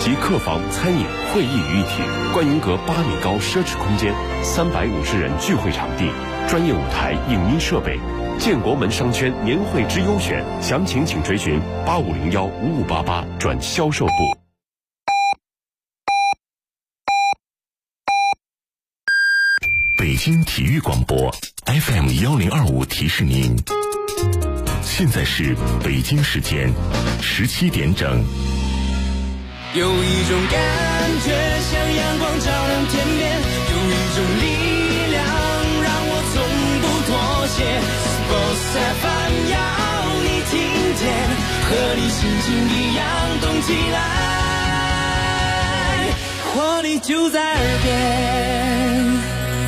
集客房、餐饮、会议于一体，观云阁8米高奢侈空间，350人聚会场地，专业舞台、影音设备。建国门商圈年会之优选，详情请垂询85015588转销售部。 北京体育广播 FM1025提示您，现在是北京时间17点整。 有一种感觉像阳光照亮天边，有一种力量让我从不妥协。Sports FM 要你听见，和你心情一样动起来，活力就在耳边。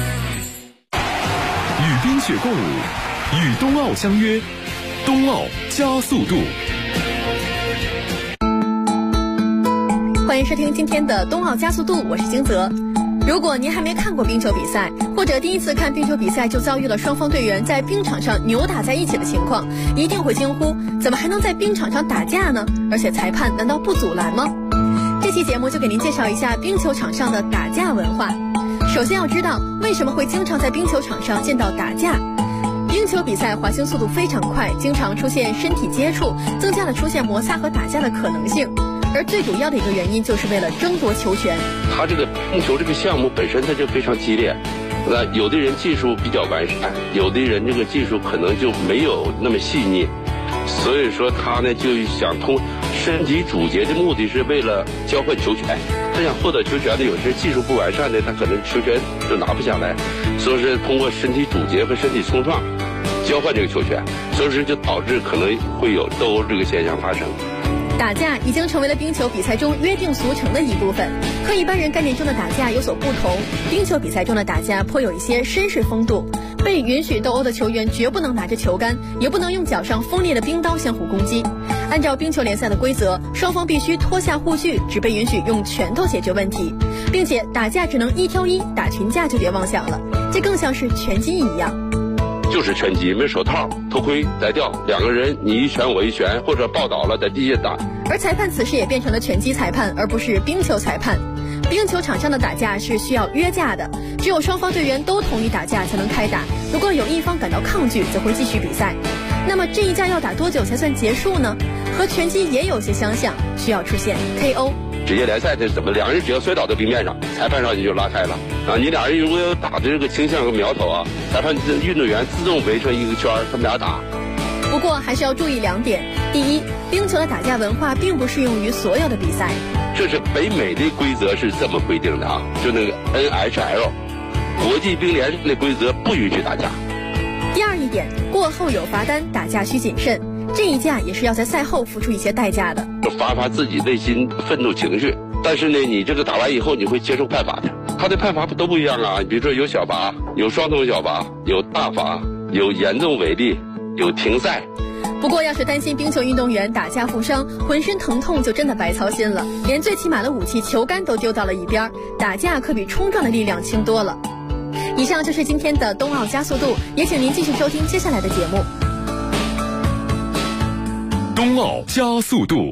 与冰雪共舞，与冬奥相约，冬奥加速度。 欢迎收听今天的冬奥加速度，我是金泽。如果您还没看过冰球比赛，或者第一次看冰球比赛就遭遇了双方队员在冰场上扭打在一起的情况，一定会惊呼：怎么还能在冰场上打架呢？而且裁判难道不阻拦吗？这期节目就给您介绍一下冰球场上的打架文化。首先要知道为什么会经常在冰球场上见到打架。冰球比赛滑行速度非常快，经常出现身体接触，增加了出现摩擦和打架的可能性。而最主要的一个原因就是为了争夺球权。 他这个冰球这个项目本身它就非常激烈，那有的人技术比较完善，有的人这个技术可能就没有那么细腻，所以说他呢就想通身体主节的目的是为了交换球权。他想获得球权的，有些技术不完善的，他可能球权就拿不下来，所以是通过身体主节和身体冲撞交换这个球权，所以说就导致可能会有斗殴这个现象发生。 打架已经成为了冰球比赛中约定俗成的一部分，和一般人概念中的打架有所不同。冰球比赛中的打架颇有一些绅士风度，被允许斗殴的球员绝不能拿着球杆，也不能用脚上锋利的冰刀相互攻击。按照冰球联赛的规则，双方必须脱下护具，只被允许用拳头解决问题，并且打架只能1挑1，打群架就别妄想了，这更像是拳击一样。 就是拳击，没手套、头盔摘掉，两个人你一拳我一拳，或者抱倒了在地下打。 而裁判此时也变成了拳击裁判，而不是冰球裁判。冰球场上的打架是需要约架的，只有双方队员都同意打架才能开打，如果有一方感到抗拒，则会继续比赛。那么这一架要打多久才算结束呢？和拳击也有些相像，需要出现 KO。 职业联赛这怎么两人只要摔倒在冰面上，裁判上去就拉开了啊！你俩人如果有打的这个倾向和苗头啊，裁判运动员自动围成一个圈，他们俩打。 不过还是要注意2点：第一，冰球的打架文化并不适用于所有的比赛。 这是北美的规则是这么规定的啊，就那个 NHL 国际冰联的规则不允许打架。 第二一点，过后有罚单，打架需谨慎。这一架也是要在赛后付出一些代价的， 发自己内心愤怒情绪。但是呢，你这个打完以后你会接受判罚的，他的判罚都不一样啊。比如说有小罚，有双重小罚，有大罚，有严重违例，有停赛。 不过要是担心冰球运动员打架负伤，浑身疼痛就真的白操心了，连最起码的武器球杆都丢到了一边，打架可比冲撞的力量轻多了。以上就是今天的冬奥加速度，也请您继续收听接下来的节目。 冬奥加速度。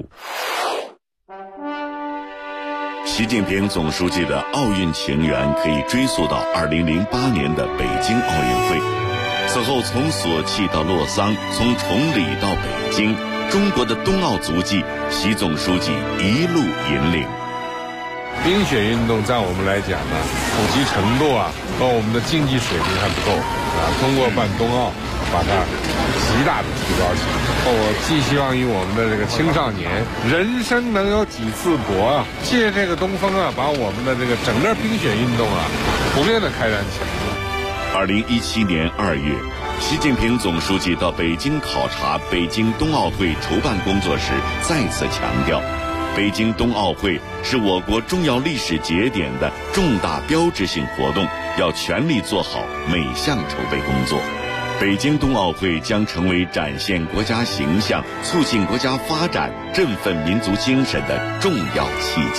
习近平总书记的奥运情缘可以追溯到2008年的北京奥运会。此后从索契到洛桑，从崇礼到北京，中国的冬奥足迹，习总书记一路引领。 冰雪运动在我们来讲呢，普及程度和我们的竞技水平还不够通过办冬奥把它极大的提高起来。我寄希望于我们的这个青少年，人生能有几次搏借这个东风把我们的这个整个冰雪运动普遍的开展起来。 2017年2月，习近平总书记到北京考察北京冬奥会筹办工作时，再次强调，北京冬奥会是我国重要历史节点的重大标志性活动，要全力做好每项筹备工作。北京冬奥会将成为展现国家形象、促进国家发展、振奋民族精神的重要契机。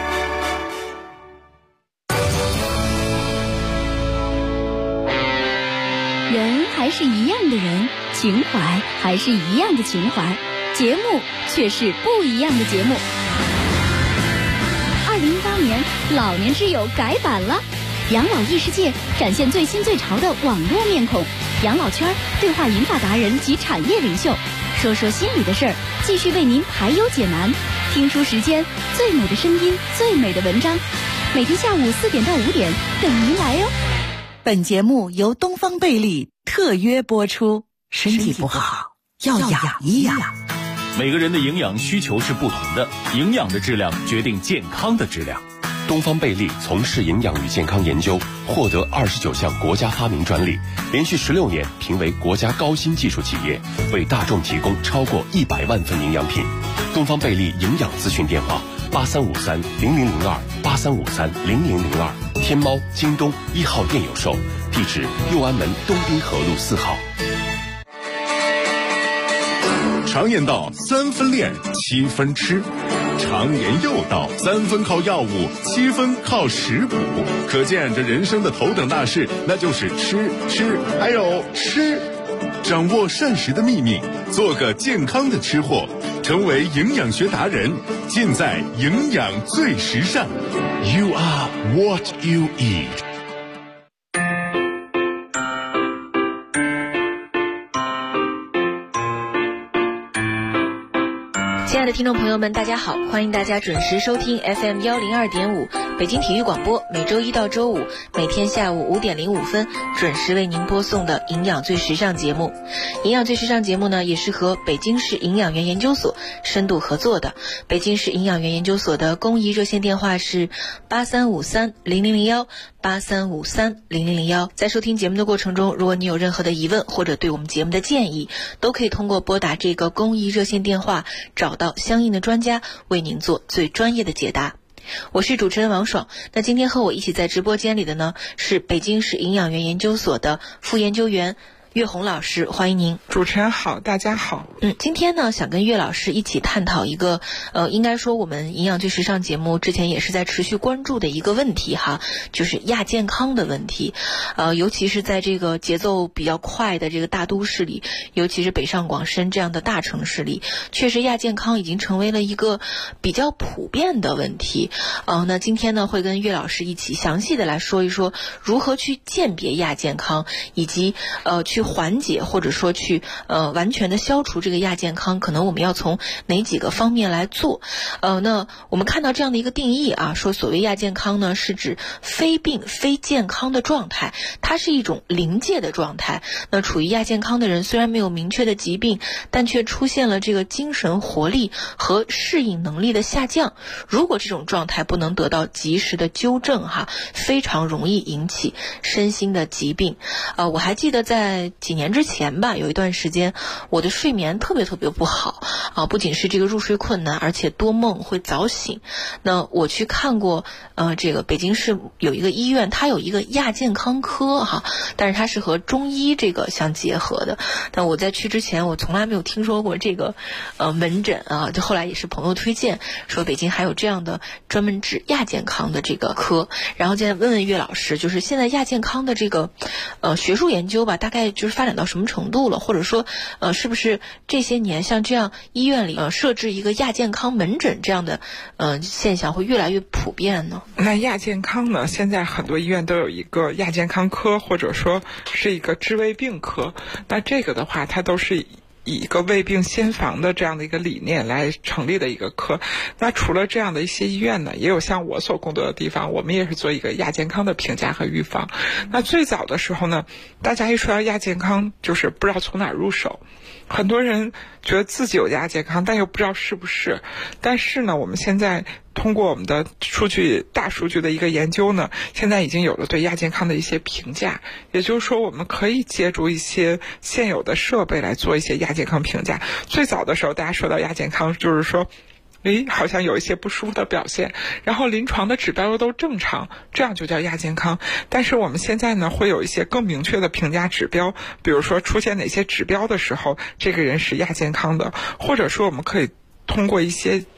人还是一样的人，情怀还是一样的情怀，节目却是不一样的节目。 老年之友改版了，养老异世界展现最新最潮的网络面孔，养老圈对话银发达人及产业领袖，说说心里的事儿，继续为您排忧解难。听书时间，最美的声音，最美的文章，每天下午4点到5点等您来哟。 本节目由东方贝利特约播出。身体不好要养一养。 每个人的营养需求是不同的，营养的质量决定健康的质量。 东方贝利从事营养与健康研究，获得29项国家发明专利，连续16年评为国家高新技术企业，为大众提供超过100万份营养品。东方贝利营养咨询电话8353-0002，8353-0002，天猫、京东1号店有售，地址右安门东滨河路4号。 常言道3分练7分吃，常言又道3分靠药物7分靠食补，可见这人生的头等大事那就是吃还有吃。掌握膳食的秘密，做个健康的吃货，成为营养学达人，尽在营养最时尚。 You are what you eat。 亲爱的听众朋友们，大家好，欢迎大家准时收听 FM 102.5北京体育广播，每周一到周五每天下午5点05分准时为您播送的营养最时尚节目。营养最时尚节目呢，也是和北京市营养园研究所深度合作的。北京市营养园研究所的公益热线电话是8353-0001 8353-0001。在收听节目的过程中，如果你有任何的疑问或者对我们节目的建议，都可以通过拨打这个公益热线电话找到相应的专家，为您做最专业的解答。我是主持人王爽。那今天和我一起在直播间里的呢，是北京市营养园研究所的副研究员岳红老师，欢迎您。 主持人好，大家好。 今天呢，想跟岳老师一起探讨一个应该说我们营养最时尚节目之前也是在持续关注的一个问题哈，就是亚健康的问题。尤其是在这个节奏比较快的这个大都市里，尤其是北上广深这样的大城市里，确实亚健康已经成为了一个比较普遍的问题。那今天呢，会跟岳老师一起详细的来说一说如何去鉴别亚健康，以及去缓解或者说去完全的消除这个亚健康，可能我们要从哪几个方面来做。那我们看到这样的一个定义啊，说所谓亚健康呢，是指非病非健康的状态，它是一种临界的状态。那处于亚健康的人虽然没有明确的疾病，但却出现了这个精神活力和适应能力的下降。如果这种状态不能得到及时的纠正哈，非常容易引起身心的疾病。我还记得在几年之前吧，有一段时间我的睡眠特别不好啊，不仅是这个入睡困难，而且多梦会早醒。那我去看过这个北京市有一个医院，它有一个亚健康科哈，但是它是和中医这个相结合的。但我在去之前我从来没有听说过这个门诊啊，就后来也是朋友推荐说北京还有这样的专门治亚健康的这个科。然后现在问问岳老师，就是现在亚健康的这个学术研究吧，大概就是发展到什么程度了，或者说是不是这些年像这样医院里设置一个亚健康门诊这样的现象会越来越普遍呢？ 那亚健康呢，现在很多医院都有一个亚健康科，或者说是一个治胃病科。那这个的话，它都是以一个胃病先防的这样的一个理念来成立的一个科。那除了这样的一些医院呢，也有像我所工作的地方，我们也是做一个亚健康的评价和预防。那最早的时候呢，大家一说到亚健康，就是不知道从哪入手。很多人觉得自己有亚健康，但又不知道是不是。但是呢，我们现在通过我们的大数据的一个研究呢，现在已经有了对亚健康的一些评价。也就是说，我们可以借助一些现有的设备来做一些亚健康评价。最早的时候，大家说到亚健康，就是说好像有一些不舒服的表现，然后临床的指标又都正常，这样就叫亚健康。但是我们现在呢，会有一些更明确的评价指标，比如说出现哪些指标的时候，这个人是亚健康的，或者说我们可以通过一些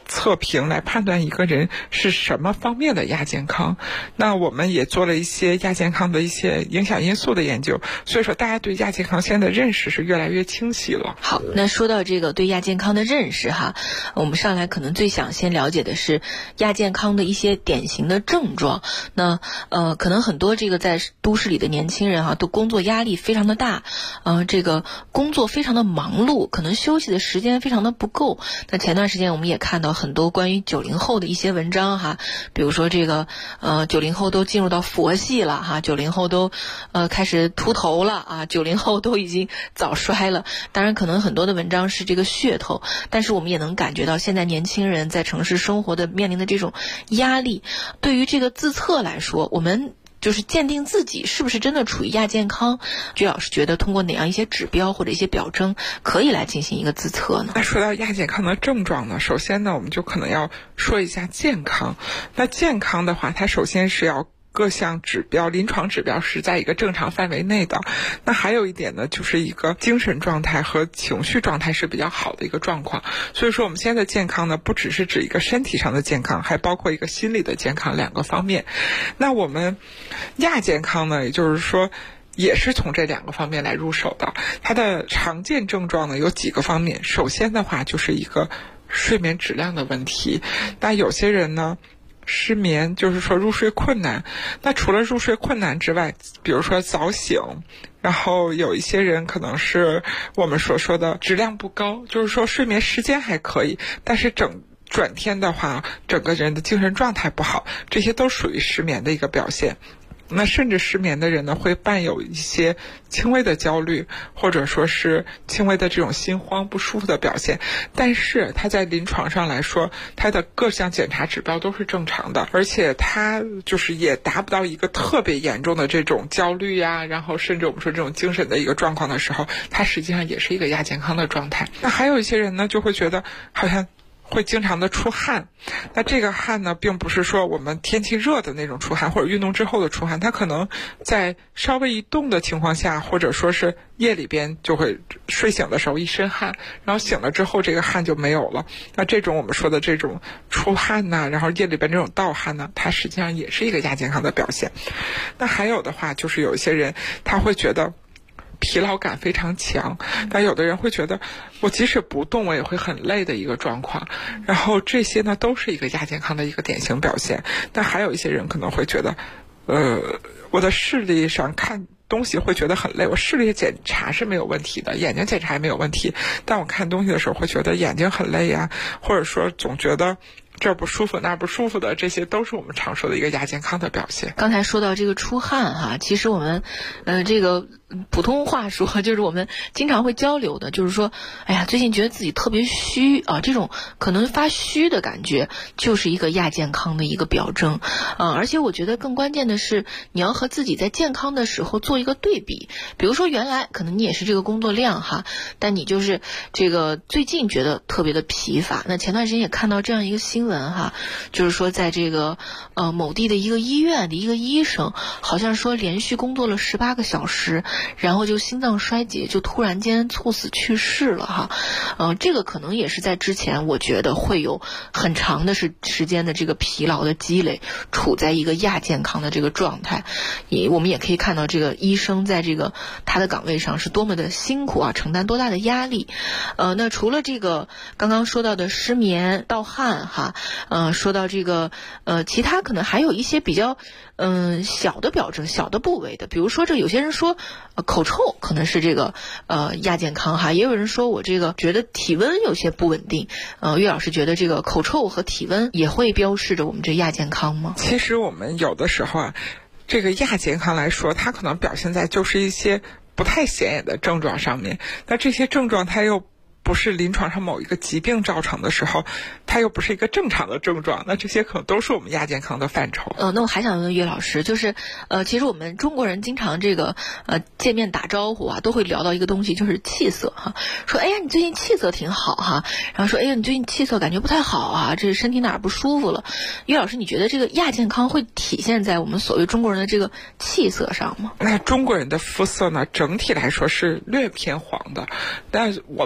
测评来判断一个人是什么方面的亚健康。那我们也做了一些亚健康的一些影响因素的研究，所以说大家对亚健康现在的认识是越来越清晰了。 好，那说到这个对亚健康的认识哈，我们上来可能最想先了解的是亚健康的一些典型的症状。那可能很多这个在都市里的年轻人都工作压力非常的大，这个工作非常的忙碌，可能休息的时间非常的不够。那前段时间我们也看到很多关于90后的一些文章哈，比如说这个90后都进入到佛系了哈，90后都开始秃头了啊，90后都已经早衰了。当然可能很多的文章是这个噱头，但是我们也能感觉到现在年轻人在城市生活的面临的这种压力。对于这个自测来说，我们就是鉴定自己是不是真的处于亚健康，居老师觉得通过哪样一些指标或者一些表征可以来进行一个自测呢？ 那说到亚健康的症状呢，首先呢我们就可能要说一下健康。那健康的话，它首先是要各项指标，临床指标是在一个正常范围内的。那还有一点呢，就是一个精神状态和情绪状态是比较好的一个状况。所以说我们现在的健康呢，不只是指一个身体上的健康，还包括一个心理的健康两个方面。那我们亚健康呢，也就是说也是从这两个方面来入手的。它的常见症状呢有几个方面，首先的话就是一个睡眠质量的问题。那有些人呢失眠，就是说入睡困难。那除了入睡困难之外，比如说早醒，然后有一些人可能是我们所说的质量不高，就是说睡眠时间还可以，但是转天的话整个人的精神状态不好，这些都属于失眠的一个表现。那甚至失眠的人呢，会伴有一些轻微的焦虑，或者说是轻微的这种心慌不舒服的表现。但是他在临床上来说，他的各项检查指标都是正常的，而且他就是也达不到一个特别严重的这种焦虑呀，然后甚至我们说这种精神的一个状况的时候，他实际上也是一个亚健康的状态。那还有一些人呢，就会觉得好像会经常的出汗。那这个汗呢，并不是说我们天气热的那种出汗，或者运动之后的出汗，它可能在稍微一动的情况下，或者说是夜里边就会睡醒的时候一身汗，然后醒了之后这个汗就没有了。那这种我们说的这种出汗呐，然后夜里边这种盗汗呢，它实际上也是一个亚健康的表现。那还有的话就是有一些人他会觉得疲劳感非常强，但有的人会觉得我即使不动我也会很累的一个状况，然后这些呢都是一个亚健康的一个典型表现。但还有一些人可能会觉得我的视力上看东西会觉得很累，我视力检查是没有问题的，眼睛检查也没有问题，但我看东西的时候会觉得眼睛很累呀，或者说总觉得这儿不舒服那儿不舒服的，这些都是我们常说的一个亚健康的表现。 刚才说到这个出汗哈，其实我们这个普通话说就是我们经常会交流的，就是说哎呀最近觉得自己特别虚啊，这种可能发虚的感觉就是一个亚健康的一个表征而且我觉得更关键的是你要和自己在健康的时候做一个对比。比如说原来可能你也是这个工作量哈，但你就是这个最近觉得特别的疲乏。那前段时间也看到这样一个新闻哈，就是说在这个某地的一个医院的一个医生，好像说连续工作了18个小时，然后就心脏衰竭，就突然间猝死去世了哈。这个可能也是在之前我觉得会有很长的时间的这个疲劳的积累，处在一个亚健康的这个状态。我们也可以看到这个医生在这个他的岗位上是多么的辛苦啊，承担多大的压力。那除了这个刚刚说到的失眠盗汗哈，说到这个其他可能还有一些比较小的表征小的部位的，比如说这有些人说口臭可能是这个亚健康哈，也有人说我这个觉得体温有些不稳定。岳老师觉得这个口臭和体温也会标示着我们这亚健康吗？ 其实我们有的时候啊，这个亚健康来说，它可能表现在就是一些不太显眼的症状上面。那这些症状它又不是临床上某一个疾病造成的时候，它又不是一个正常的症状，那这些可能都是我们亚健康的范畴。 那我还想问岳老师，就是其实我们中国人经常这个见面打招呼啊，都会聊到一个东西，就是气色哈。说哎呀你最近气色挺好哈，然后说哎呀你最近气色感觉不太好啊，这身体哪儿不舒服了。岳老师，你觉得这个亚健康会体现在我们所谓中国人的这个气色上吗？ 那中国人的肤色呢，整体来说是略偏黄的，但我们来说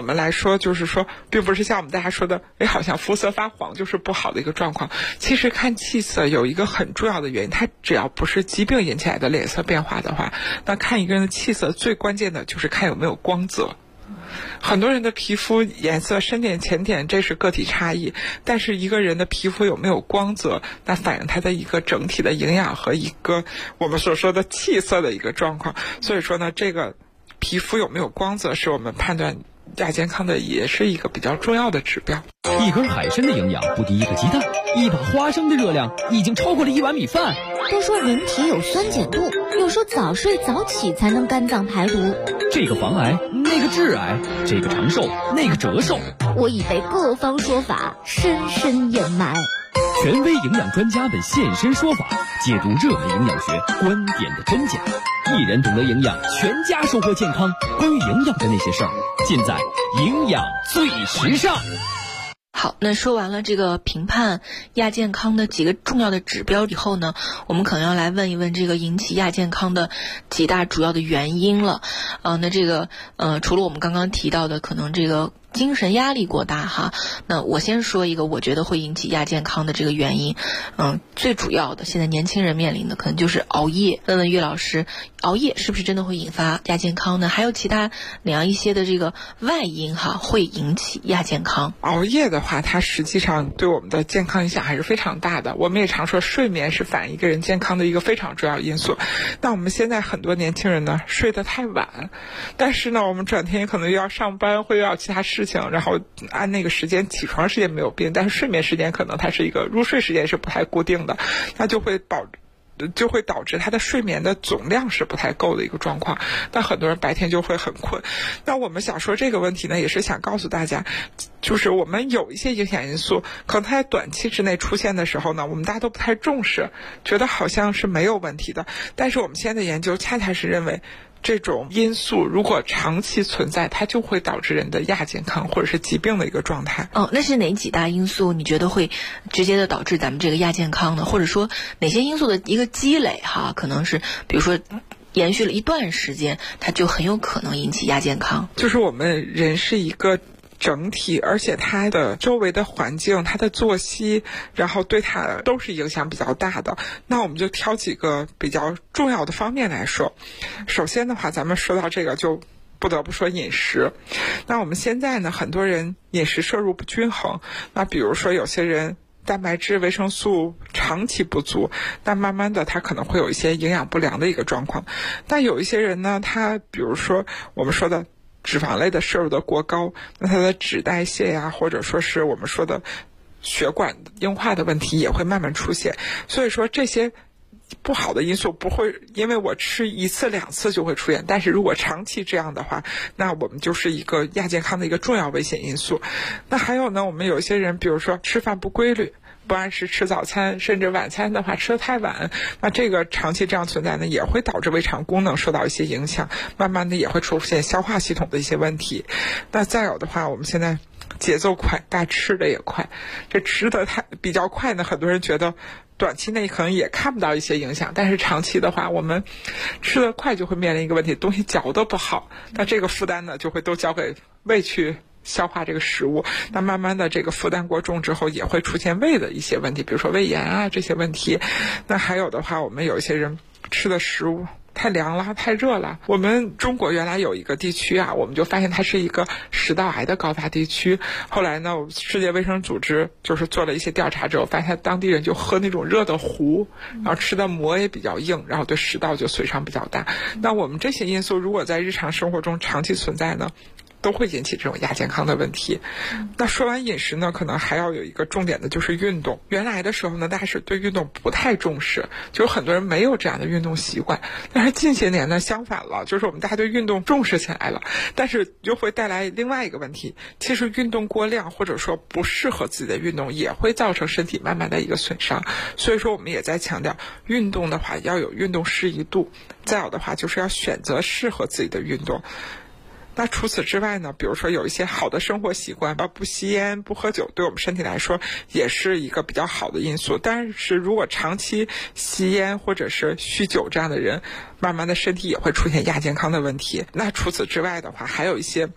说就是说，并不是像我们大家说的，好像肤色发黄就是不好的一个状况。其实看气色有一个很重要的原因，它只要不是疾病引起来的脸色变化的话，那看一个人的气色最关键的就是看有没有光泽。很多人的皮肤颜色深点浅点，这是个体差异，但是一个人的皮肤有没有光泽，那反映他的一个整体的营养和一个我们所说的气色的一个状况。所以说呢，这个皮肤有没有光泽是我们判断亚健康的也是一个比较重要的指标。 一根海参的营养不敌一个鸡蛋，一把花生的热量已经超过了1碗米饭。 都说人体有酸碱度，又说早睡早起才能肝脏排毒。 这个防癌，那个致癌，这个长寿，那个折寿。 我已被各方说法深深掩埋。 权威营养专家的现身说法，解读热门营养学观点的真假。一人懂得营养，全家收获健康。关于营养的那些事儿，尽在营养最时尚。 好，那说完了这个评判亚健康的几个重要的指标以后呢，我们可能要来问一问这个引起亚健康的几大主要的原因了。那这个除了我们刚刚提到的可能这个精神压力过大哈，那我先说一个我觉得会引起亚健康的这个原因，最主要的现在年轻人面临的可能就是熬夜。问问岳老师，熬夜是不是真的会引发亚健康呢？还有其他哪样一些的这个外因哈会引起亚健康？ 熬夜的话，它实际上对我们的健康影响还是非常大的。我们也常说睡眠是反映一个人健康的一个非常重要因素。那我们现在很多年轻人呢睡得太晚，但是呢我们转天可能又要上班或又要其他事情，然后按那个时间起床时间没有变，但是睡眠时间可能它是一个入睡时间是不太固定的，那就会导致他的睡眠的总量是不太够的一个状况。那很多人白天就会很困。那我们想说这个问题呢，也是想告诉大家，就是我们有一些影响因素，可能它在短期之内出现的时候呢，我们大家都不太重视，觉得好像是没有问题的。但是我们现在的研究恰恰是认为，这种因素如果长期存在，它就会导致人的亚健康或者是疾病的一个状态。 那是哪几大因素你觉得会直接的导致咱们这个亚健康呢？或者说哪些因素的一个积累哈，可能是比如说延续了一段时间，它就很有可能引起亚健康？ 就是我们人是一个整体，而且它的周围的环境，它的作息，然后对它都是影响比较大的。那我们就挑几个比较重要的方面来说。首先的话，咱们说到这个就不得不说饮食。那我们现在呢，很多人饮食摄入不均衡，那比如说有些人蛋白质、维生素长期不足，那慢慢的他可能会有一些营养不良的一个状况。但有一些人呢，他比如说我们说的脂肪类的摄入的过高，那它的脂代谢呀，或者说是我们说的血管硬化的问题也会慢慢出现。所以说这些不好的因素不会因为我吃1次2次就会出现，但是如果长期这样的话，那我们就是一个亚健康的一个重要危险因素。那还有呢，我们有一些人比如说吃饭不规律，不按时吃早餐，甚至晚餐的话吃得太晚，那这个长期这样存在呢，也会导致胃肠功能受到一些影响，慢慢的也会出现消化系统的一些问题。那再有的话，我们现在节奏快，大家吃的也快，这吃的比较快呢，很多人觉得短期内可能也看不到一些影响，但是长期的话，我们吃得快就会面临一个问题，东西嚼得不好，那这个负担呢就会都交给胃去消化这个食物，那慢慢的这个负担过重之后，也会出现胃的一些问题，比如说胃炎啊这些问题。那还有的话，我们有一些人吃的食物太凉了，太热了。我们中国原来有一个地区啊，我们就发现它是一个食道癌的高发地区。后来呢，世界卫生组织就是做了一些调查之后，发现当地人就喝那种热的糊，然后吃的馍也比较硬，然后对食道就损伤比较大。那我们这些因素如果在日常生活中长期存在呢，都会引起这种亚健康的问题。那说完饮食呢，可能还要有一个重点的就是运动。原来的时候呢，大家是对运动不太重视，就是很多人没有这样的运动习惯。但是近些年呢，相反了，就是我们大家对运动重视起来了，但是就会带来另外一个问题，其实运动过量或者说不适合自己的运动也会造成身体慢慢的一个损伤。所以说我们也在强调，运动的话要有运动适宜度，再有的话就是要选择适合自己的运动。那除此之外呢，比如说有一些好的生活习惯，不吸烟不喝酒，对我们身体来说也是一个比较好的因素。但是如果长期吸烟或者是酗酒这样的人，慢慢的身体也会出现亚健康的问题。那除此之外的话，还有一些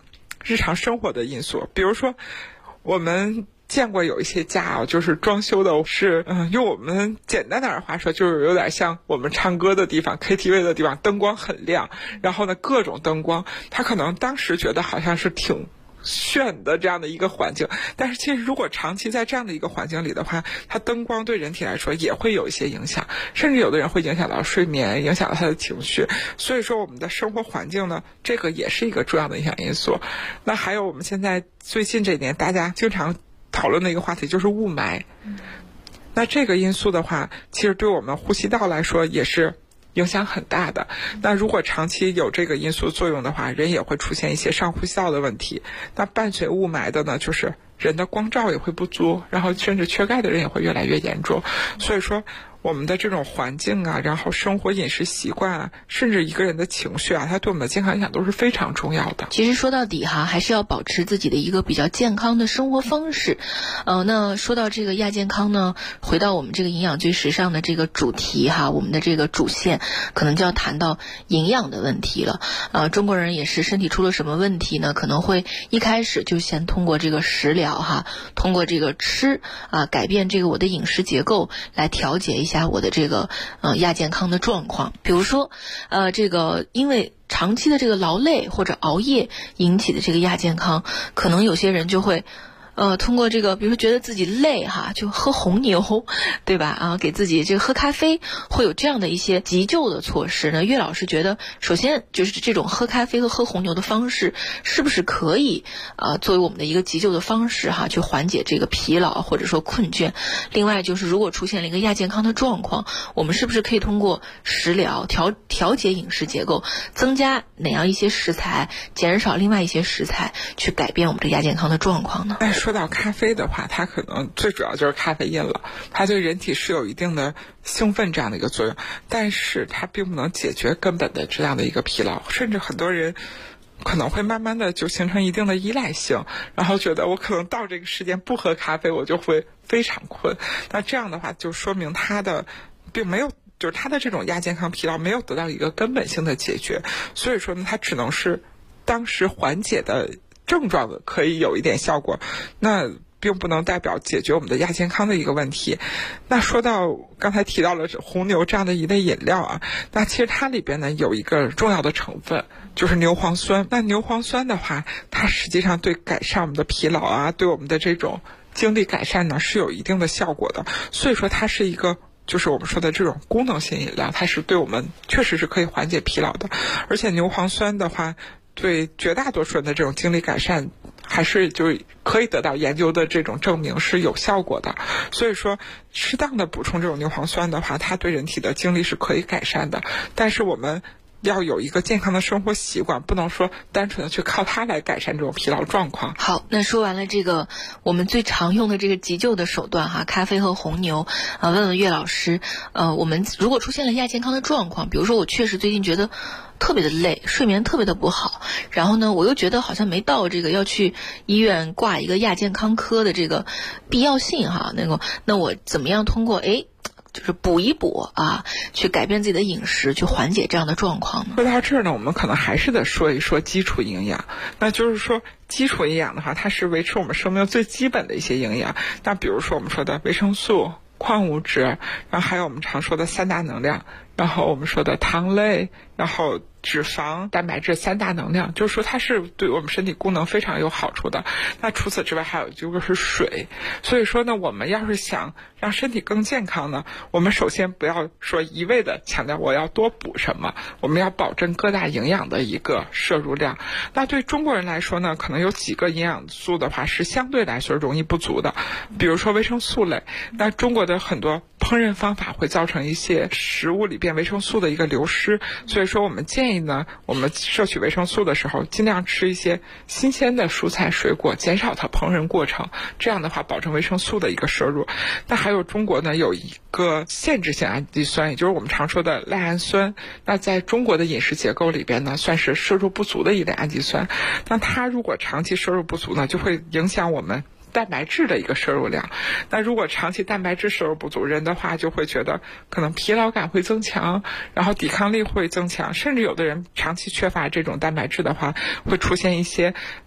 日常生活的因素。比如说我们见过有一些家啊，就是装修的是用我们简单点的话说，就是有点像我们唱歌的地方 KTV 的地方，灯光很亮，然后呢各种灯光，他可能当时觉得好像是挺炫的这样的一个环境，但是其实如果长期在这样的一个环境里的话，它灯光对人体来说也会有一些影响，甚至有的人会影响到睡眠，影响到他的情绪。所以说我们的生活环境呢，这个也是一个重要的影响因素。那还有我们现在最近这年大家经常讨论的一个话题就是雾霾，那这个因素的话，其实对我们呼吸道来说也是影响很大的。那如果长期有这个因素作用的话，人也会出现一些上呼吸道的问题。那伴随雾霾的呢，就是人的光照也会不足，然后甚至缺钙的人也会越来越严重。所以说我们的这种环境啊，然后生活饮食习惯啊，甚至一个人的情绪啊，它对我们的健康影响都是非常重要的。 其实说到底哈，还是要保持自己的一个比较健康的生活方式。那说到这个亚健康呢，回到我们这个营养最时尚的这个主题哈，我们的这个主线可能就要谈到营养的问题了。中国人也是身体出了什么问题呢？可能会一开始就先通过这个食疗哈，通过这个吃改变这个我的饮食结构来调节一下我的这个亚健康的状况。比如说这个因为长期的这个劳累或者熬夜引起的这个亚健康，可能有些人就会通过这个，比如说觉得自己累哈，就喝红牛，对吧？给自己这个喝咖啡，会有这样的一些急救的措施呢。岳老师觉得，首先就是这种喝咖啡和喝红牛的方式，是不是可以作为我们的一个急救的方式哈，去缓解这个疲劳或者说困倦？另外就是，如果出现了一个亚健康的状况，我们是不是可以通过食疗调节饮食结构，增加哪样一些食材，减少另外一些食材，去改变我们这亚健康的状况呢？ 说到咖啡的话，它可能最主要就是咖啡因了，它对人体是有一定的兴奋这样的一个作用，但是它并不能解决根本的这样的一个疲劳，甚至很多人可能会慢慢的就形成一定的依赖性，然后觉得我可能到这个时间不喝咖啡我就会非常困。那这样的话就说明它的并没有，就是它的这种亚健康疲劳没有得到一个根本性的解决，所以说呢，它只能是当时缓解的症状的可以有一点效果，那并不能代表解决我们的亚健康的一个问题。那说到刚才提到了红牛这样的一类饮料啊，那其实它里边呢有一个重要的成分就是牛磺酸。那牛磺酸的话，它实际上对改善我们的疲劳啊，对我们的这种精力改善呢是有一定的效果的。所以说它是一个就是我们说的这种功能性饮料，它是对我们确实是可以缓解疲劳的。而且牛磺酸的话，对绝大多数人的这种精力改善还是就可以得到研究的这种证明是有效果的。所以说适当的补充这种牛磺酸的话，它对人体的精力是可以改善的。但是我们要有一个健康的生活习惯，不能说单纯的去靠它来改善这种疲劳状况。 好，那说完了这个我们最常用的这个急救的手段哈，咖啡和红牛问问岳老师，我们如果出现了亚健康的状况，比如说我确实最近觉得特别的累，睡眠特别的不好，然后呢我又觉得好像没到这个要去医院挂一个亚健康科的这个必要性哈，那我怎么样通过就是补一补啊，去改变自己的饮食，去缓解这样的状况呢？ 说到这儿呢，我们可能还是得说一说基础营养。那就是说基础营养的话，它是维持我们生命最基本的一些营养。那比如说我们说的维生素、矿物质，然后还有我们常说的三大能量，然后我们说的糖类，然后脂肪、蛋白质三大能量，就是说它是对我们身体功能非常有好处的。那除此之外还有就是水。所以说呢，我们要是想让身体更健康呢，我们首先不要说一味的强调我要多补什么，我们要保证各大营养的一个摄入量。那对中国人来说呢，可能有几个营养素的话是相对来说容易不足的，比如说维生素类。那中国的很多烹饪方法会造成一些食物里边维生素的一个流失，所以说我们建议呢，我们摄取维生素的时候尽量吃一些新鲜的蔬菜水果，减少它烹饪过程，这样的话保证维生素的一个摄入。那还有中国呢有一个限制性氨基酸，也就是我们常说的赖氨酸，那在中国的饮食结构里边呢算是摄入不足的一类氨基酸。那它如果长期摄入不足呢，就会影响我们蛋白质的一个摄入量。那如果长期蛋白质摄入不足，人的话就会觉得可能疲劳感会增强，然后抵抗力会增强，甚至有的人长期缺乏这种蛋白质的话，会出现一些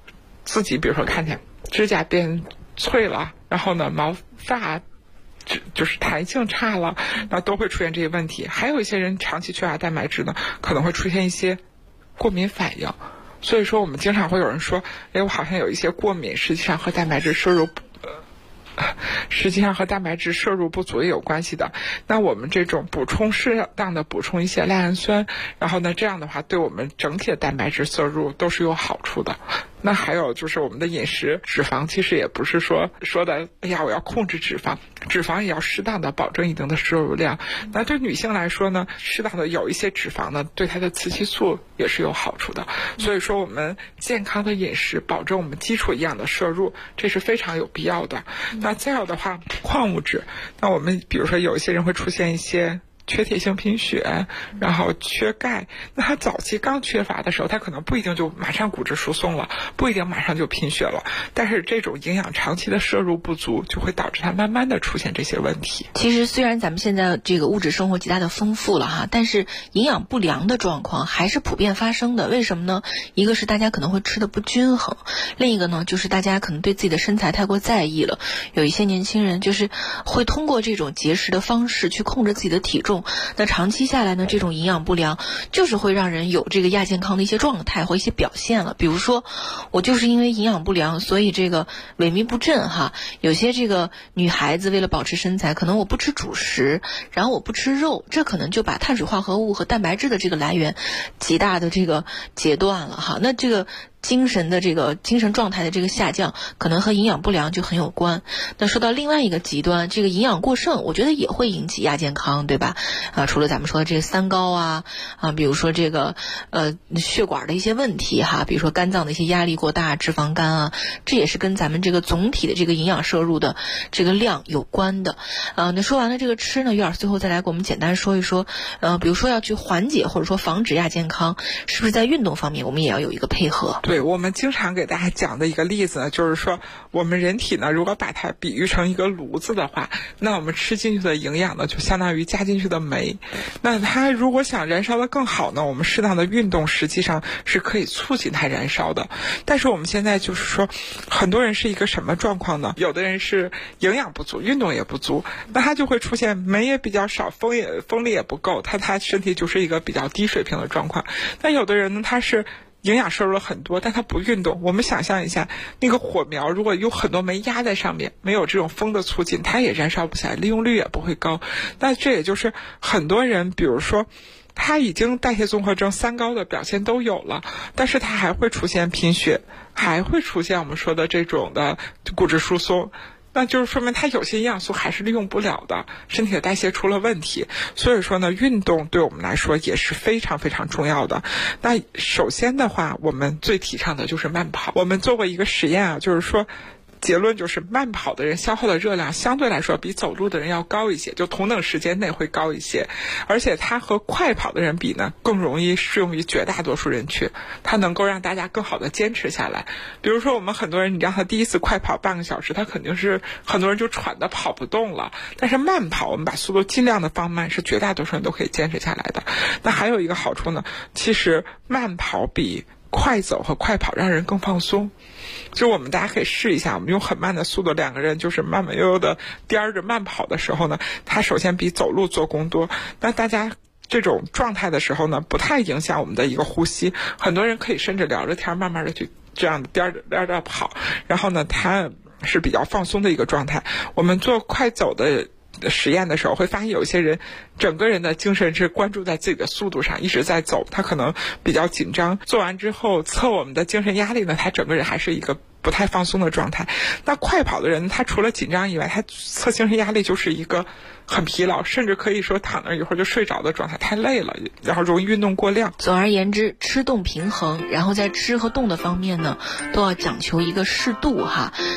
自己比如说看见指甲变脆了，然后呢毛发就是弹性差了，那都会出现这些问题。还有一些人长期缺乏蛋白质呢，可能会出现一些过敏反应。所以说我们经常会有人说，哎，我好像有一些过敏，实际上和蛋白质摄入不足也有关系的。那我们这种适当的补充一些赖氨酸，然后呢这样的话对我们整体的蛋白质摄入都是有好处的。那还有就是我们的饮食，脂肪其实也不是说的哎呀我要控制脂肪也要适当的保证一定的摄入量。那对女性来说呢，适当的有一些脂肪呢，对她的雌激素也是有好处的。所以说我们健康的饮食，保证我们基础营养的摄入，这是非常有必要的。那再有的话，矿物质，那我们比如说有一些人会出现一些缺铁性贫血，然后缺钙，那他早期刚缺乏的时候，他可能不一定就马上骨质疏松了，不一定马上就贫血了，但是这种营养长期的摄入不足，就会导致他慢慢的出现这些问题。 其实虽然咱们现在这个物质生活极大的丰富了哈，但是营养不良的状况还是普遍发生的。为什么呢？一个是大家可能会吃的不均衡，另一个呢就是大家可能对自己的身材太过在意了，有一些年轻人就是会通过这种节食的方式去控制自己的体重，那长期下来呢，这种营养不良就是会让人有这个亚健康的一些状态或一些表现了。比如说我就是因为营养不良，所以这个萎靡不振哈。有些这个女孩子为了保持身材，可能我不吃主食，然后我不吃肉，这可能就把碳水化合物和蛋白质的这个来源极大的这个截断了哈。那这个精神状态的这个下降，可能和营养不良就很有关。那说到另外一个极端，这个营养过剩，我觉得也会引起亚健康，对吧？除了咱们说的这个三高啊，比如说这个血管的一些问题哈，比如说肝脏的一些压力过大、脂肪肝啊，这也是跟咱们这个总体的这个营养摄入的这个量有关的。那说完了这个吃呢，于老师最后再来给我们简单说一说，比如说要去缓解或者说防止亚健康，是不是在运动方面我们也要有一个配合？ 对，我们经常给大家讲的一个例子呢，就是说我们人体呢，如果把它比喻成一个炉子的话，那我们吃进去的营养呢，就相当于加进去的煤。那它如果想燃烧的更好呢，我们适当的运动实际上是可以促进它燃烧的。但是我们现在就是说，很多人是一个什么状况呢？有的人是营养不足，运动也不足，那他就会出现煤也比较少，风力也不够，他身体就是一个比较低水平的状况。那有的人呢，他是营养摄入了很多，但他不运动。我们想象一下，那个火苗如果有很多煤压在上面，没有这种风的促进，它也燃烧不起来，利用率也不会高。那这也就是很多人，比如说他已经代谢综合征三高的表现都有了，但是他还会出现贫血，还会出现我们说的这种的骨质疏松。那就是说明它有些营养素还是利用不了的，身体的代谢出了问题。所以说呢，运动对我们来说也是非常非常重要的。那首先的话，我们最提倡的就是慢跑。我们做过一个实验啊，就是说结论就是慢跑的人消耗的热量相对来说比走路的人要高一些，就同等时间内会高一些，而且它和快跑的人比呢，更容易适用于绝大多数人群，它能够让大家更好的坚持下来。比如说我们很多人，你让他第一次快跑半个小时，他肯定是很多人就喘得跑不动了，但是慢跑我们把速度尽量的放慢，是绝大多数人都可以坚持下来的。那还有一个好处呢，其实慢跑比快走和快跑让人更放松。就我们大家可以试一下，我们用很慢的速度，两个人就是慢慢悠悠的颠着慢跑的时候呢，它首先比走路做功多。那大家这种状态的时候呢，不太影响我们的一个呼吸，很多人可以甚至聊着天慢慢的去这样颠着跑，然后呢它是比较放松的一个状态。我们做快走的实验的时候会发现，有些人整个人的精神是关注在自己的速度上，一直在走，他可能比较紧张，做完之后测我们的精神压力呢，他整个人还是一个不太放松的状态。那快跑的人，他除了紧张以外，他测精神压力就是一个很疲劳，甚至可以说躺那一会儿就睡着的状态，太累了，然后容易运动过量。 总而言之，吃动平衡，然后在吃和动的方面呢，都要讲求一个适度哈。